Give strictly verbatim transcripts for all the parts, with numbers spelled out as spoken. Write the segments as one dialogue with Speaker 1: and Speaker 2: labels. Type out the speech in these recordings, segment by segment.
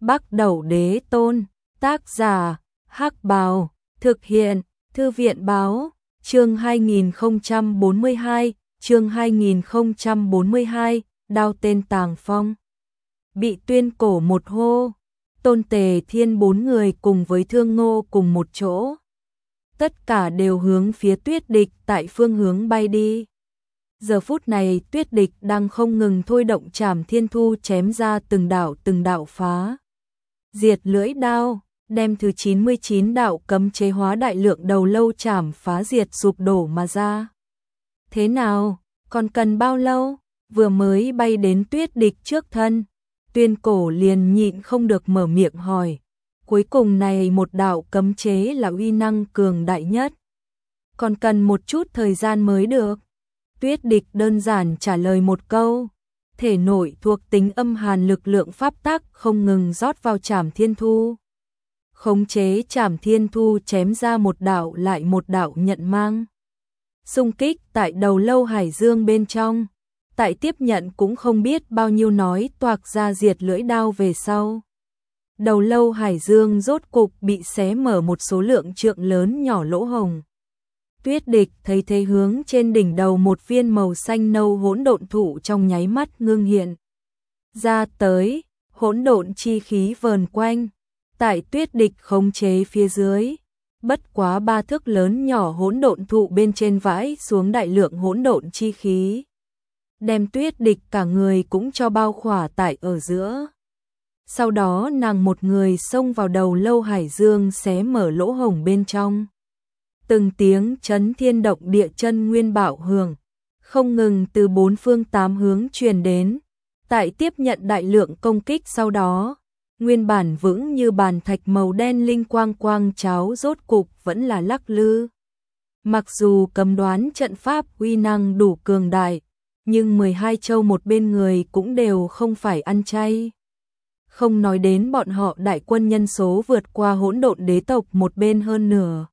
Speaker 1: Bắc Đẩu Đế Tôn, tác giả, Hắc Bào, thực hiện, Thư viện báo, chương hai nghìn không trăm bốn mươi hai, chương hai nghìn không trăm bốn mươi hai, đao tên Tàng Phong. Bị Tuyên Cổ một hô, Tôn Tề Thiên bốn người cùng với Thương Ngô cùng một chỗ. Tất cả đều hướng phía Tuyết Địch tại phương hướng bay đi. Giờ phút này Tuyết Địch đang không ngừng thôi động Trảm Thiên Thu chém ra từng đạo từng đạo phá. Diệt lưỡi đao, đem thứ chín mươi chín đạo cấm chế hóa đại lượng đầu lâu chảm phá diệt sụp đổ mà ra. Thế nào, còn cần bao lâu? Vừa mới bay đến Tuyết Địch trước thân, Tuyên Cổ liền nhịn không được mở miệng hỏi. Cuối cùng này một đạo cấm chế là uy năng cường đại nhất. Còn cần một chút thời gian mới được. Tuyết Địch đơn giản trả lời một câu. Thể nội thuộc tính âm hàn lực lượng pháp tắc không ngừng rót vào Trảm Thiên Thu. Khống chế Trảm Thiên Thu chém ra một đạo lại một đạo nhận mang. Xung kích tại đầu lâu hải dương bên trong. Tại tiếp nhận cũng không biết bao nhiêu nói toạc ra diệt lưỡi đao về sau. Đầu lâu hải dương rốt cục bị xé mở một số lượng trượng lớn nhỏ lỗ hồng. Tuyết Địch thấy thế hướng trên đỉnh đầu một viên màu xanh nâu hỗn độn thụ trong nháy mắt ngưng hiện. Ra tới, hỗn độn chi khí vờn quanh, tại Tuyết Địch khống chế phía dưới. Bất quá ba thước lớn nhỏ hỗn độn thụ bên trên vãi xuống đại lượng hỗn độn chi khí. Đem Tuyết Địch cả người cũng cho bao khỏa tại ở giữa. Sau đó nàng một người xông vào đầu lâu hải dương xé mở lỗ hổng bên trong. Từng tiếng chấn thiên động địa chân nguyên bạo hưởng, không ngừng từ bốn phương tám hướng truyền đến. Tại tiếp nhận đại lượng công kích sau đó, nguyên bản vững như bàn thạch màu đen linh quang quang cháo rốt cục vẫn là lắc lư. Mặc dù cấm đoán trận pháp uy năng đủ cường đại, nhưng mười hai châu một bên người cũng đều không phải ăn chay. Không nói đến bọn họ đại quân nhân số vượt qua hỗn độn đế tộc một bên hơn nửa.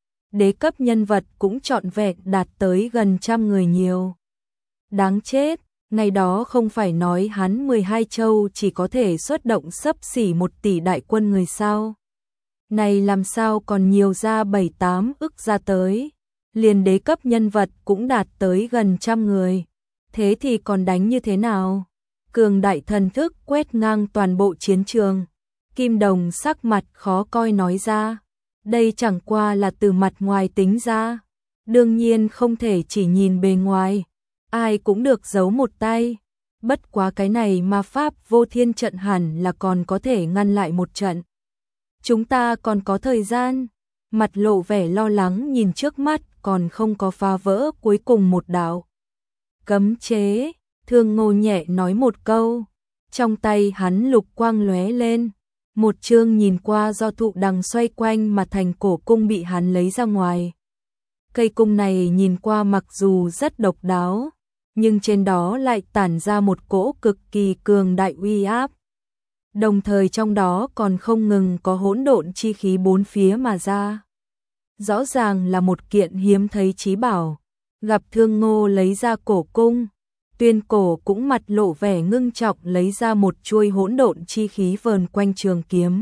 Speaker 1: Đế cấp nhân vật cũng trọn vẹn đạt tới gần trăm người nhiều. Đáng chết, ngày đó không phải nói hắn mười hai châu chỉ có thể xuất động xấp xỉ một tỷ đại quân người sao. Này làm sao còn nhiều ra bảy tám ức ra tới. Liền đế cấp nhân vật cũng đạt tới gần trăm người. Thế thì còn đánh như thế nào? Cường đại thần thức quét ngang toàn bộ chiến trường. Kim Đồng sắc mặt khó coi nói ra. Đây chẳng qua là từ mặt ngoài tính ra. Đương nhiên không thể chỉ nhìn bề ngoài. Ai cũng được giấu một tay. Bất quá cái này ma pháp vô thiên trận hẳn là còn có thể ngăn lại một trận. Chúng ta còn có thời gian. Mặt lộ vẻ lo lắng nhìn trước mắt còn không có phá vỡ cuối cùng một đạo cấm chế. Thương Ngô nhẹ nói một câu. Trong tay hắn lục quang lóe lên. Một chương nhìn qua do thụ đằng xoay quanh mà thành cổ cung bị hắn lấy ra ngoài. Cây cung này nhìn qua mặc dù rất độc đáo, nhưng trên đó lại tản ra một cỗ cực kỳ cường đại uy áp. Đồng thời trong đó còn không ngừng có hỗn độn chi khí bốn phía mà ra. Rõ ràng là một kiện hiếm thấy chí bảo. Gặp Thương Ngô lấy ra cổ cung, Tuyên Cổ cũng mặt lộ vẻ ngưng trọng lấy ra một chuôi hỗn độn chi khí vờn quanh trường kiếm.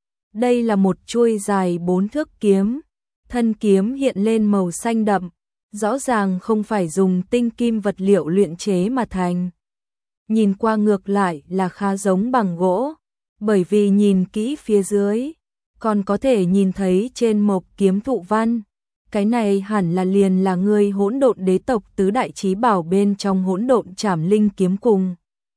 Speaker 1: Đây là một chuôi dài bốn thước kiếm, thân kiếm hiện lên màu xanh đậm, rõ ràng không phải dùng tinh kim vật liệu luyện chế mà thành. Nhìn qua ngược lại là khá giống bằng gỗ, bởi vì nhìn kỹ phía dưới, còn có thể nhìn thấy trên mộc kiếm thụ văn. Cái này hẳn là liền là người hỗn độn đế tộc tứ đại chí bảo bên trong hỗn độn trảm linh kiếm cùng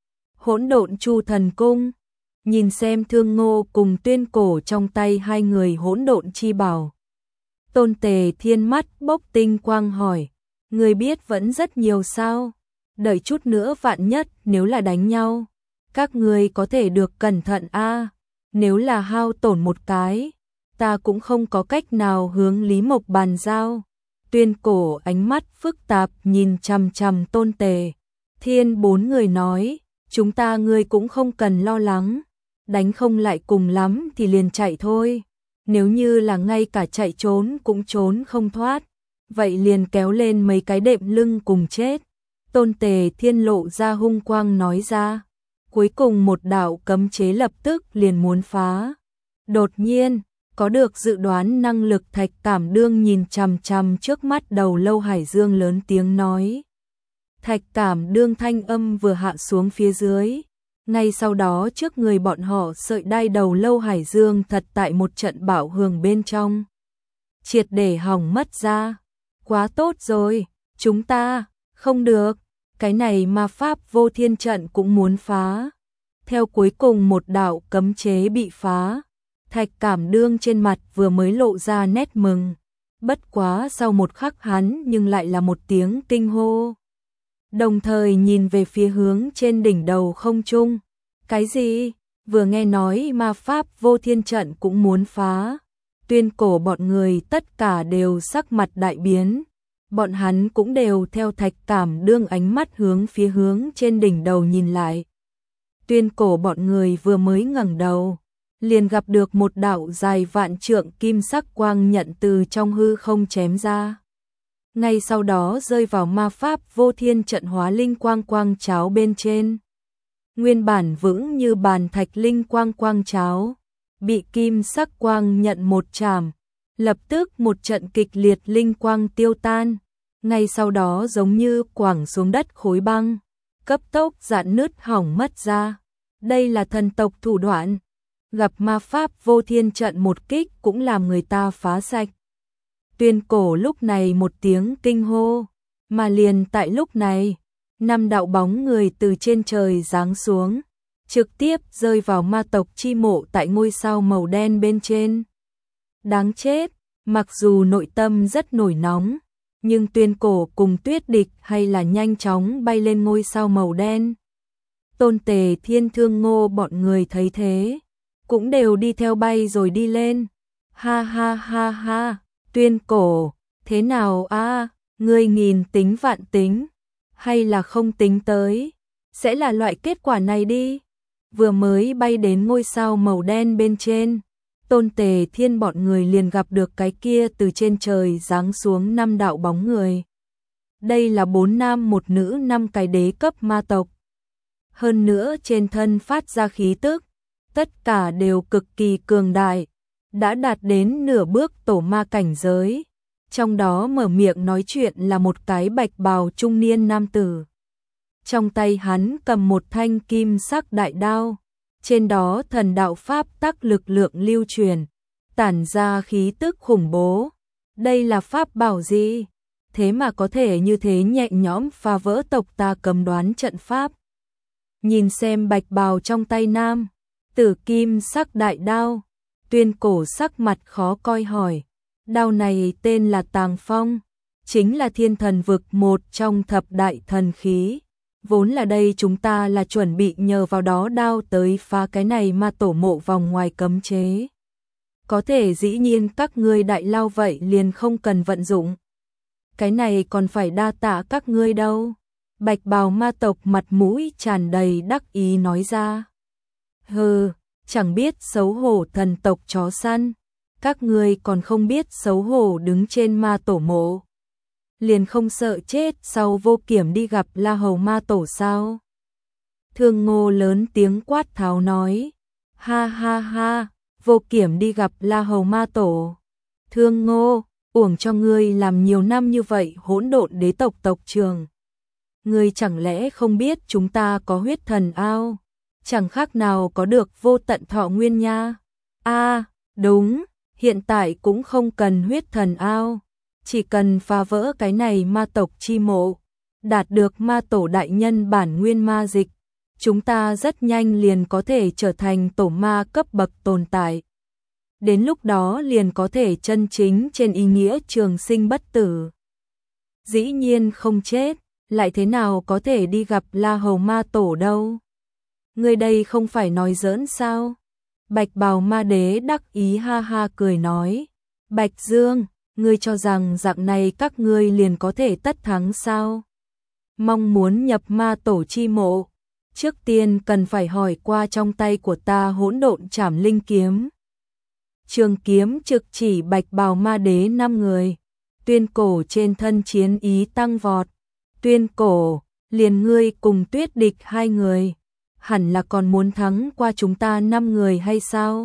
Speaker 1: hỗn độn chu thần cung. Nhìn xem Thương Ngô cùng Tuyên Cổ trong tay hai người hỗn độn chi bảo. Tôn Tề Thiên mắt bốc tinh quang hỏi, người biết vẫn rất nhiều sao? Đợi chút nữa vạn nhất nếu là đánh nhau, các người có thể được cẩn thận a. Nếu là hao tổn một cái, ta cũng không có cách nào hướng Lý Mộc bàn giao. Tuyên Cổ ánh mắt phức tạp nhìn chằm chằm Tôn Tề Thiên bốn người nói, chúng ta ngươi cũng không cần lo lắng, đánh không lại cùng lắm thì liền chạy thôi. Nếu như là ngay cả chạy trốn cũng trốn không thoát, vậy liền kéo lên mấy cái đệm lưng cùng chết. Tôn Tề Thiên lộ ra hung quang nói ra. cuối cùng một đạo cấm chế lập tức liền muốn phá. Đột nhiên, có được dự đoán năng lực Thạch Cảm Đương nhìn chằm chằm trước mắt đầu lâu Hải Dương lớn tiếng nói. Thạch Cảm Đương thanh âm vừa hạ xuống phía dưới, ngay sau đó trước người bọn họ sợi đai đầu lâu Hải Dương thật tại một trận bạo hưởng bên trong. Triệt để hỏng mất ra. Quá tốt rồi, chúng ta, không được, cái này ma pháp vô thiên trận cũng muốn phá. Theo cuối cùng một đạo cấm chế bị phá, Thạch Cảm Đương trên mặt vừa mới lộ ra nét mừng. Bất quá sau một khắc hắn nhưng lại là một tiếng kinh hô. Đồng thời nhìn về phía hướng trên đỉnh đầu không trung. Cái gì? Vừa nghe nói ma pháp vô thiên trận cũng muốn phá. Tuyên Cổ bọn người tất cả đều sắc mặt đại biến. Bọn hắn cũng đều theo Thạch Cảm Đương ánh mắt hướng phía hướng trên đỉnh đầu nhìn lại. Tuyên Cổ bọn người vừa mới ngẩng đầu, liền gặp được một đạo dài vạn trượng kim sắc quang nhận từ trong hư không chém ra. Ngay sau đó rơi vào ma pháp vô thiên trận hóa linh quang quang cháo bên trên. Nguyên bản vững như bàn thạch linh quang quang cháo, bị kim sắc quang nhận một chạm, lập tức một trận kịch liệt linh quang tiêu tan. Ngay sau đó giống như quẳng xuống đất khối băng, cấp tốc rạn nứt hỏng mất ra. Đây là thần tộc thủ đoạn. Gặp ma pháp vô thiên trận một kích cũng làm người ta phá sạch. Tuyên Cổ lúc này một tiếng kinh hô, mà liền tại lúc này, năm đạo bóng người từ trên trời giáng xuống, trực tiếp rơi vào ma tộc chi mộ tại ngôi sao màu đen bên trên. Đáng chết, mặc dù nội tâm rất nổi nóng, nhưng Tuyên Cổ cùng Tuyết Địch hay là nhanh chóng bay lên ngôi sao màu đen. Tôn Tề Thiên Thương Ngô bọn người thấy thế, cũng đều đi theo bay rồi đi lên. Ha ha ha ha, Tuyên Cổ, thế nào a? Ngươi nghìn tính vạn tính, hay là không tính tới, sẽ là loại kết quả này đi. Vừa mới bay đến ngôi sao màu đen bên trên, Tôn Tề Thiên bọn người liền gặp được cái kia từ trên trời giáng xuống năm đạo bóng người. Đây là bốn nam một nữ năm cái đế cấp ma tộc. Hơn nữa trên thân phát ra khí tức, tất cả đều cực kỳ cường đại, đã đạt đến nửa bước tổ ma cảnh giới. Trong đó mở miệng nói chuyện là một cái bạch bào trung niên nam tử. Trong tay hắn cầm một thanh kim sắc đại đao, trên đó thần đạo pháp tắc lực lượng lưu truyền, tản ra khí tức khủng bố. Đây là pháp bảo gì? Thế mà có thể như thế nhẹ nhõm phá vỡ tộc ta cấm đoán trận pháp. Nhìn xem bạch bào trong tay nam tử kim sắc đại đao, Tuyên Cổ sắc mặt khó coi hỏi. Đao này tên là Tàng Phong, chính là thiên thần vực một trong thập đại thần khí. Vốn là đây chúng ta là chuẩn bị nhờ vào đó đao tới phá cái này ma tổ mộ vòng ngoài cấm chế. Có thể dĩ nhiên các ngươi đại lao vậy liền không cần vận dụng. Cái này còn phải đa tạ các ngươi đâu. Bạch bào ma tộc mặt mũi tràn đầy đắc ý nói ra. Hừ, chẳng biết xấu hổ thần tộc chó săn. Các ngươi còn không biết xấu hổ đứng trên ma tổ mộ. Liền không sợ chết sau vô kiểm đi gặp La Hầu ma tổ sao? Thương Ngô lớn tiếng quát tháo nói. Ha ha ha, vô kiểm đi gặp La Hầu ma tổ. Thương Ngô, uổng cho ngươi làm nhiều năm như vậy hỗn độn đế tộc tộc trường. Ngươi chẳng lẽ không biết chúng ta có huyết thần ao? Chẳng khác nào có được vô tận thọ nguyên nha. A, à, đúng, hiện tại cũng không cần huyết thần ao. Chỉ cần phá vỡ cái này ma tộc chi mộ, đạt được ma tổ đại nhân bản nguyên ma dịch, chúng ta rất nhanh liền có thể trở thành tổ ma cấp bậc tồn tại. Đến lúc đó liền có thể chân chính trên ý nghĩa trường sinh bất tử. Dĩ nhiên không chết, lại thế nào có thể đi gặp La Hầu ma tổ đâu? Người đây không phải nói giỡn sao? Bạch bào ma đế đắc ý ha ha cười nói. Bạch Dương, ngươi cho rằng dạng này các ngươi liền có thể tất thắng sao? Mong muốn nhập ma tổ chi mộ, trước tiên cần phải hỏi qua trong tay của ta hỗn độn trảm linh kiếm. Trường kiếm trực chỉ bạch bào ma đế năm người. Tuyên Cổ trên thân chiến ý tăng vọt. Tuyên Cổ, liền ngươi cùng Tuyết Địch hai người. hẳn là còn muốn thắng qua chúng ta năm người hay sao?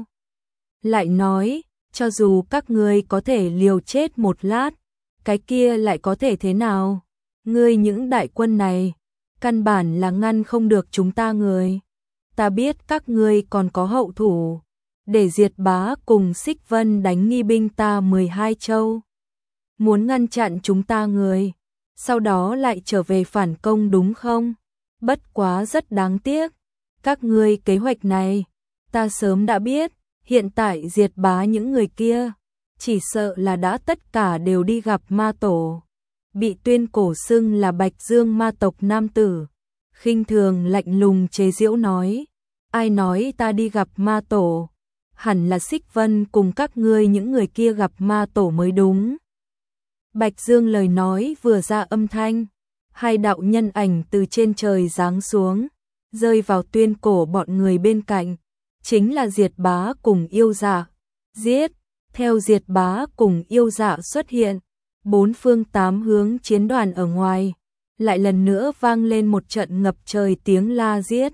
Speaker 1: Lại nói, cho dù các ngươi có thể liều chết một lát, cái kia lại có thể thế nào? Ngươi những đại quân này, căn bản là ngăn không được chúng ta người. Ta biết các ngươi còn có hậu thủ, để Diệt Bá cùng Xích Vân đánh nghi binh ta mười hai châu. Muốn ngăn chặn chúng ta người, sau đó lại trở về phản công đúng không? Bất quá rất đáng tiếc, các ngươi kế hoạch này, ta sớm đã biết, hiện tại Diệt Bá những người kia, chỉ sợ là đã tất cả đều đi gặp ma tổ. Bị tuyên cổ xưng là Bạch Dương ma tộc nam tử, khinh thường lạnh lùng chế giễu nói, ai nói ta đi gặp ma tổ, hẳn là Xích Vân cùng các ngươi những người kia gặp ma tổ mới đúng. Bạch Dương lời nói vừa ra âm thanh, hai đạo nhân ảnh từ trên trời giáng xuống, rơi vào tuyên cổ bọn người bên cạnh, chính là Diệt Bá cùng Yêu Dạ. Giết, theo Diệt Bá cùng Yêu Dạ xuất hiện, bốn phương tám hướng chiến đoàn ở ngoài, lại lần nữa vang lên một trận ngập trời tiếng la giết.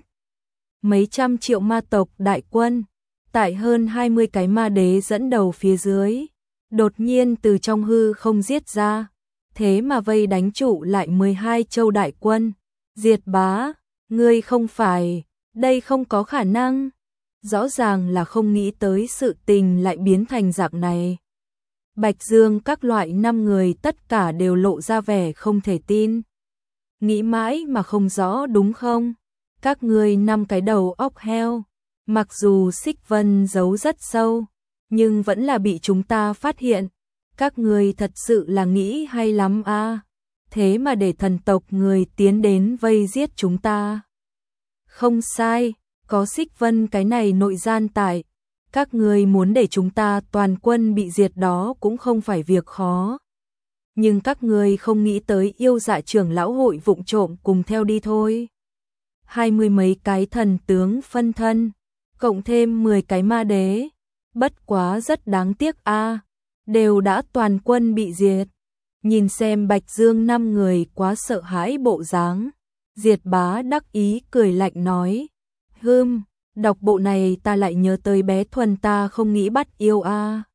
Speaker 1: Mấy trăm triệu ma tộc đại quân, tại hơn hai mươi cái ma đế dẫn đầu phía dưới, đột nhiên từ trong hư không giết ra, thế mà vây đánh trụ lại mười hai châu đại quân. Diệt Bá, ngươi không phải, đây không có khả năng. Rõ ràng là không nghĩ tới sự tình lại biến thành dạng này. Bạch Dương các loại năm người tất cả đều lộ ra vẻ không thể tin. Nghĩ mãi mà không rõ đúng không? Các ngươi năm cái đầu óc heo, mặc dù Xích Vân giấu rất sâu, nhưng vẫn là bị chúng ta phát hiện. Các ngươi thật sự là nghĩ hay lắm a, à? Thế mà để thần tộc người tiến đến vây giết chúng ta. Không sai, có Xích Vân cái này nội gian tại, các ngươi muốn để chúng ta toàn quân bị diệt đó cũng không phải việc khó. Nhưng các ngươi không nghĩ tới Yêu Dạ trưởng lão hội vụng trộm cùng theo đi thôi. Hai mươi mấy cái thần tướng phân thân, cộng thêm mười cái ma đế, bất quá rất đáng tiếc a, à, đều đã toàn quân bị diệt. Nhìn xem Bạch Dương năm người quá sợ hãi bộ dáng, Diệt Bá đắc ý cười lạnh nói, hừm, đọc bộ này ta lại nhớ tới bé Thuần ta không nghĩ bắt yêu a. À.